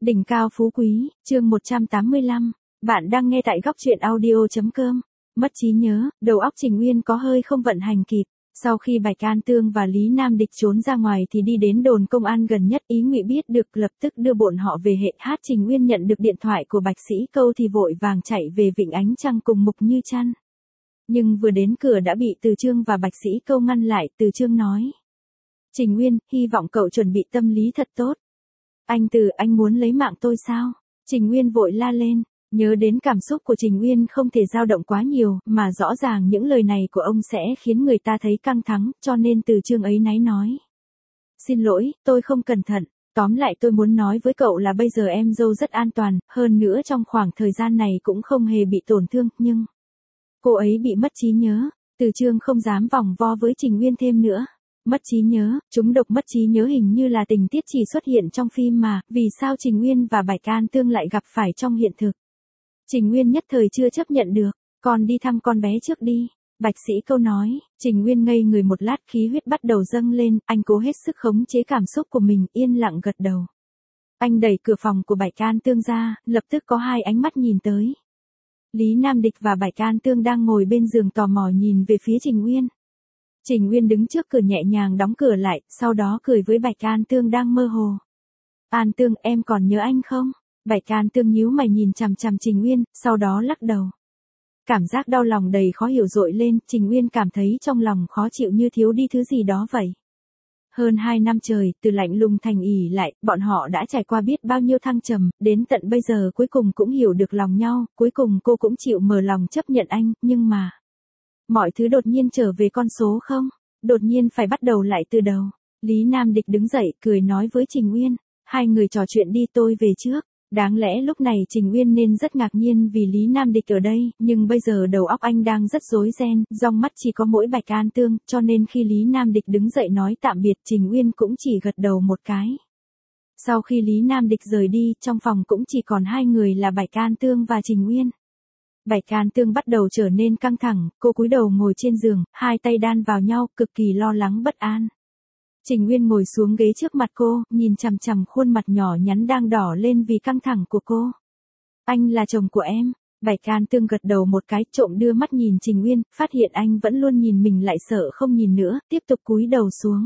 Đỉnh cao phú quý, chương 185. Bạn đang nghe tại góc truyện audio.com. Mất trí nhớ, đầu óc Trình Uyên có hơi không vận hành kịp. Sau khi Bạch An Tương và Lý Nam Địch trốn ra ngoài thì đi đến đồn công an gần nhất. Ý Ngụy biết được lập tức đưa bọn họ về hệ hát. Trình Uyên nhận được điện thoại của Bạch Sĩ Câu thì vội vàng chạy về Vịnh Ánh Trăng cùng Mục Như Trăn. Nhưng vừa đến cửa đã bị Từ Chương và Bạch Sĩ Câu ngăn lại. Từ Chương nói: Trình Uyên, hy vọng cậu chuẩn bị tâm lý thật tốt. Anh muốn lấy mạng tôi sao? Trình Uyên vội la lên. Nhớ đến cảm xúc của Trình Uyên không thể dao động quá nhiều, mà rõ ràng những lời này của ông sẽ khiến người ta thấy căng thẳng, cho nên Từ Chương ấy náy nói: Xin lỗi, tôi không cẩn thận. Tóm lại tôi muốn nói với cậu là bây giờ em dâu rất an toàn, hơn nữa trong khoảng thời gian này cũng không hề bị tổn thương, nhưng cô ấy bị mất trí nhớ. Từ Chương không dám vòng vo với Trình Uyên thêm nữa. Mất trí nhớ, trúng độc mất trí nhớ hình như là tình tiết chỉ xuất hiện trong phim mà, vì sao Trình Uyên và Bạch An Tương lại gặp phải trong hiện thực? Trình Uyên nhất thời chưa chấp nhận được, con đi thăm con bé trước đi. Bạch Sĩ Câu nói. Trình Uyên ngây người một lát, khí huyết bắt đầu dâng lên, anh cố hết sức khống chế cảm xúc của mình, yên lặng gật đầu. Anh đẩy cửa phòng của Bạch An Tương ra, lập tức có hai ánh mắt nhìn tới. Lý Nam Địch và Bạch An Tương đang ngồi bên giường tò mò nhìn về phía Trình Uyên. Trình Uyên đứng trước cửa nhẹ nhàng đóng cửa lại, sau đó cười với Bạch An Tương đang mơ hồ. An Tương, em còn nhớ anh không? Bạch An Tương nhíu mày nhìn chằm chằm Trình Uyên, sau đó lắc đầu. Cảm giác đau lòng đầy khó hiểu dội lên, Trình Uyên cảm thấy trong lòng khó chịu như thiếu đi thứ gì đó vậy. Hơn 2 năm trời, từ lạnh lùng thành ỉ lại, bọn họ đã trải qua biết bao nhiêu thăng trầm, đến tận bây giờ cuối cùng cũng hiểu được lòng nhau, cuối cùng cô cũng chịu mở lòng chấp nhận anh, nhưng mà mọi thứ đột nhiên trở về con số không, đột nhiên phải bắt đầu lại từ đầu. Lý Nam Địch đứng dậy, cười nói với Trình Uyên, hai người trò chuyện đi, tôi về trước. Đáng lẽ lúc này Trình Uyên nên rất ngạc nhiên vì Lý Nam Địch ở đây, nhưng bây giờ đầu óc anh đang rất rối ren, trong mắt chỉ có mỗi Bạch An Tương, cho nên khi Lý Nam Địch đứng dậy nói tạm biệt, Trình Uyên cũng chỉ gật đầu một cái. Sau khi Lý Nam Địch rời đi, trong phòng cũng chỉ còn hai người là Bạch An Tương và Trình Uyên. Bạch An Tương bắt đầu trở nên căng thẳng, cô cúi đầu ngồi trên giường, hai tay đan vào nhau, cực kỳ lo lắng bất an. Trình Uyên ngồi xuống ghế trước mặt cô, nhìn chằm chằm khuôn mặt nhỏ nhắn đang đỏ lên vì căng thẳng của cô. Anh là chồng của em. Bạch An Tương gật đầu một cái, trộm đưa mắt nhìn Trình Uyên, phát hiện anh vẫn luôn nhìn mình lại sợ không nhìn nữa, tiếp tục cúi đầu xuống.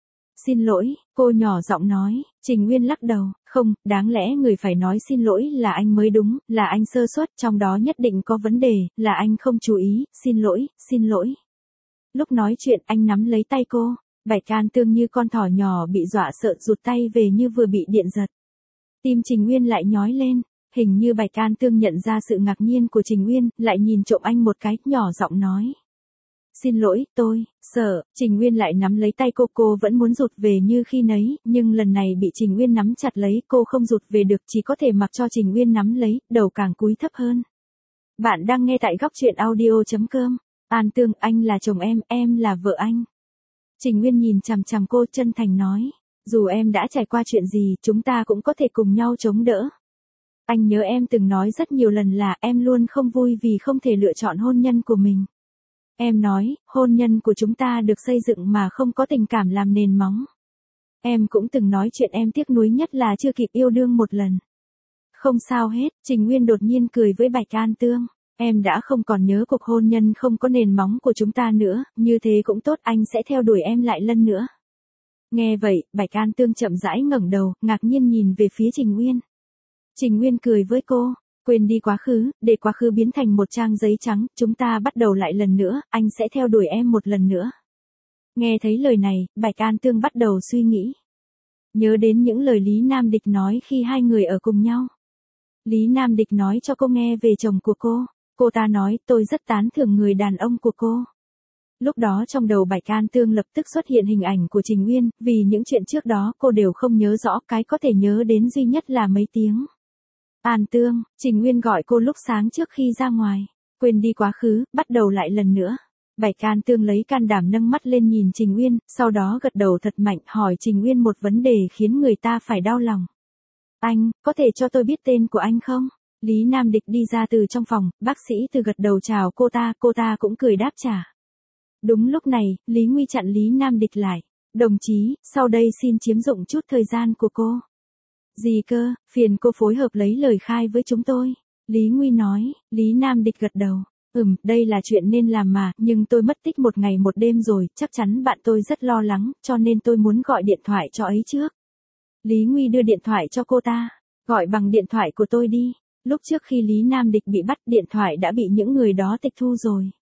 Xin lỗi, cô nhỏ giọng nói. Trình Uyên lắc đầu, không, đáng lẽ người phải nói xin lỗi là anh mới đúng, là anh sơ suất, trong đó nhất định có vấn đề, là anh không chú ý, xin lỗi, xin lỗi. Lúc nói chuyện anh nắm lấy tay cô. Bạch An Tương như con thỏ nhỏ bị dọa sợ rụt tay về như vừa bị điện giật. Tim Trình Uyên lại nhói lên, hình như Bạch An Tương nhận ra sự ngạc nhiên của Trình Uyên, lại nhìn trộm anh một cái, nhỏ giọng nói. Xin lỗi, tôi sợ. Trình Uyên lại nắm lấy tay cô vẫn muốn rụt về như khi nấy, nhưng lần này bị Trình Uyên nắm chặt lấy, cô không rụt về được, chỉ có thể mặc cho Trình Uyên nắm lấy, đầu càng cúi thấp hơn. Bạn đang nghe tại góc truyện audio.com. An Tương, anh là chồng em là vợ anh. Trình Uyên nhìn chằm chằm cô, chân thành nói, dù em đã trải qua chuyện gì, chúng ta cũng có thể cùng nhau chống đỡ. Anh nhớ em từng nói rất nhiều lần là em luôn không vui vì không thể lựa chọn hôn nhân của mình. Em nói, hôn nhân của chúng ta được xây dựng mà không có tình cảm làm nền móng. Em cũng từng nói chuyện em tiếc nuối nhất là chưa kịp yêu đương một lần. Không sao hết, Trình Uyên đột nhiên cười với Bạch An Tương. Em đã không còn nhớ cuộc hôn nhân không có nền móng của chúng ta nữa, như thế cũng tốt, anh sẽ theo đuổi em lại lần nữa. Nghe vậy, Bạch An Tương chậm rãi ngẩng đầu, ngạc nhiên nhìn về phía Trình Uyên. Trình Uyên cười với cô, quên đi quá khứ, để quá khứ biến thành một trang giấy trắng, chúng ta bắt đầu lại lần nữa, anh sẽ theo đuổi em một lần nữa. Nghe thấy lời này, Bạch An Tương bắt đầu suy nghĩ. Nhớ đến những lời Lý Nam Địch nói khi hai người ở cùng nhau. Lý Nam Địch nói cho cô nghe về chồng của cô. Cô ta nói, tôi rất tán thưởng người đàn ông của cô. Lúc đó trong đầu Bạch An Tương lập tức xuất hiện hình ảnh của Trình Uyên, vì những chuyện trước đó cô đều không nhớ rõ, cái có thể nhớ đến duy nhất là mấy tiếng. An Tương, Trình Uyên gọi cô lúc sáng trước khi ra ngoài. Quên đi quá khứ, bắt đầu lại lần nữa. Bạch An Tương lấy can đảm nâng mắt lên nhìn Trình Uyên, sau đó gật đầu thật mạnh, hỏi Trình Uyên một vấn đề khiến người ta phải đau lòng. Anh, có thể cho tôi biết tên của anh không? Lý Nam Địch đi ra từ trong phòng, bác sĩ Từ gật đầu chào cô ta cũng cười đáp trả. Đúng lúc này, Lý Nguy chặn Lý Nam Địch lại. Đồng chí, sau đây xin chiếm dụng chút thời gian của cô. Gì cơ, phiền cô phối hợp lấy lời khai với chúng tôi. Lý Nguy nói, Lý Nam Địch gật đầu. Đây là chuyện nên làm mà, nhưng tôi mất tích một ngày một đêm rồi, chắc chắn bạn tôi rất lo lắng, cho nên tôi muốn gọi điện thoại cho ấy trước. Lý Nguy đưa điện thoại cho cô ta, gọi bằng điện thoại của tôi đi. Lúc trước khi Lý Nam Địch bị bắt, điện thoại đã bị những người đó tịch thu rồi.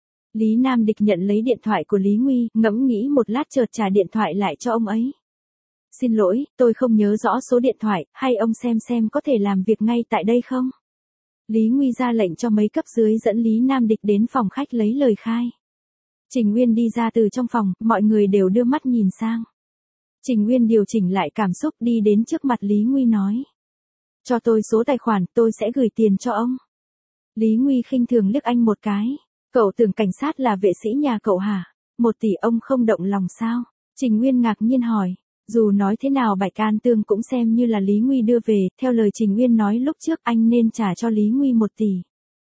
Lý Nam Địch nhận lấy điện thoại của Lý Nguy, ngẫm nghĩ một lát chợt trả điện thoại lại cho ông ấy. Xin lỗi, tôi không nhớ rõ số điện thoại, hay ông xem có thể làm việc ngay tại đây không? Lý Nguy ra lệnh cho mấy cấp dưới dẫn Lý Nam Địch đến phòng khách lấy lời khai. Trình Uyên đi ra từ trong phòng, mọi người đều đưa mắt nhìn sang. Trình Uyên điều chỉnh lại cảm xúc đi đến trước mặt Lý Nguy nói. Cho tôi số tài khoản, tôi sẽ gửi tiền cho ông. Lý Nguy khinh thường liếc anh một cái. Cậu tưởng cảnh sát là vệ sĩ nhà cậu hả? 1 tỷ ông không động lòng sao? Trình Uyên ngạc nhiên hỏi. Dù nói thế nào Bạch An Tương cũng xem như là Lý Nguy đưa về, theo lời Trình Uyên nói lúc trước anh nên trả cho Lý Nguy 1 tỷ.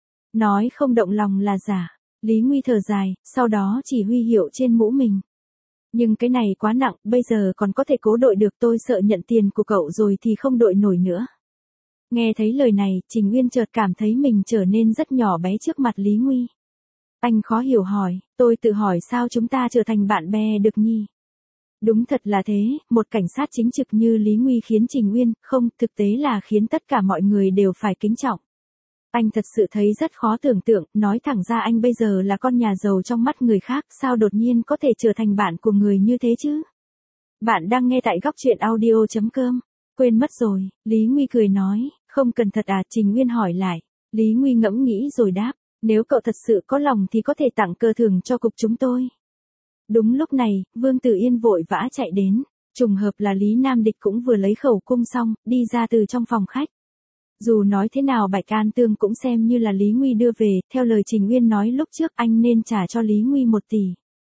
Nói không động lòng là giả. Lý Nguy thở dài, sau đó chỉ huy hiệu trên mũ mình. Nhưng cái này quá nặng, bây giờ còn có thể cố đội được, tôi sợ nhận tiền của cậu rồi thì không đội nổi nữa. Nghe thấy lời này, Trình Uyên chợt cảm thấy mình trở nên rất nhỏ bé trước mặt Lý Nguy. Anh khó hiểu hỏi, tôi tự hỏi sao chúng ta trở thành bạn bè được nhỉ? Đúng thật là thế, một cảnh sát chính trực như Lý Nguy khiến Trình Uyên, không, thực tế là khiến tất cả mọi người đều phải kính trọng. Anh thật sự thấy rất khó tưởng tượng, nói thẳng ra anh bây giờ là con nhà giàu trong mắt người khác, sao đột nhiên có thể trở thành bạn của người như thế chứ? Bạn đang nghe tại góc truyện audio.com. Quên mất rồi, Lý Nguy cười nói, không cần thật à, Trình Uyên hỏi lại. Lý Nguy ngẫm nghĩ rồi đáp, nếu cậu thật sự có lòng thì có thể tặng cờ thưởng cho cục chúng tôi. Đúng lúc này, Vương Tử Yên vội vã chạy đến, trùng hợp là Lý Nam Địch cũng vừa lấy khẩu cung xong, đi ra từ trong phòng khách. Dù nói thế nào Bạch An Tương cũng xem như là Lý Nguy đưa về, theo lời Trình Uyên nói lúc trước anh nên trả cho Lý Nguy 1 tỷ.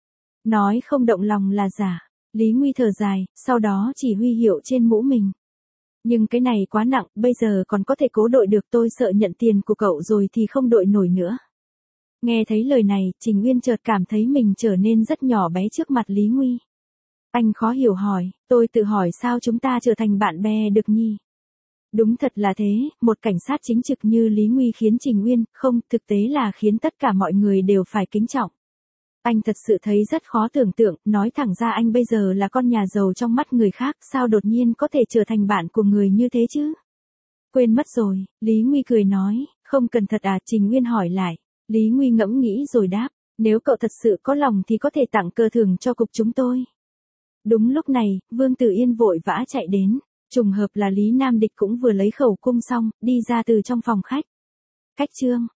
Nói không động lòng là giả. Lý Nguy thở dài, sau đó chỉ huy hiệu trên mũ mình. Nhưng cái này quá nặng, bây giờ còn có thể cố đội được, tôi sợ nhận tiền của cậu rồi thì không đội nổi nữa. Nghe thấy lời này, Trình Uyên chợt cảm thấy mình trở nên rất nhỏ bé trước mặt Lý Nguy. Anh khó hiểu hỏi, tôi tự hỏi sao chúng ta trở thành bạn bè được nhỉ? Đúng thật là thế, một cảnh sát chính trực như Lý Nguy khiến Trình Uyên, không, thực tế là khiến tất cả mọi người đều phải kính trọng. Anh thật sự thấy rất khó tưởng tượng, nói thẳng ra anh bây giờ là con nhà giàu trong mắt người khác, sao đột nhiên có thể trở thành bạn của người như thế chứ? Quên mất rồi, Lý Nguy cười nói, không cần thật à, Trình Uyên hỏi lại. Lý Nguy ngẫm nghĩ rồi đáp, nếu cậu thật sự có lòng thì có thể tặng cờ thưởng cho cục chúng tôi. Đúng lúc này, Vương Tử Yên vội vã chạy đến, trùng hợp là Lý Nam Địch cũng vừa lấy khẩu cung xong, đi ra từ trong phòng khách. Cách chương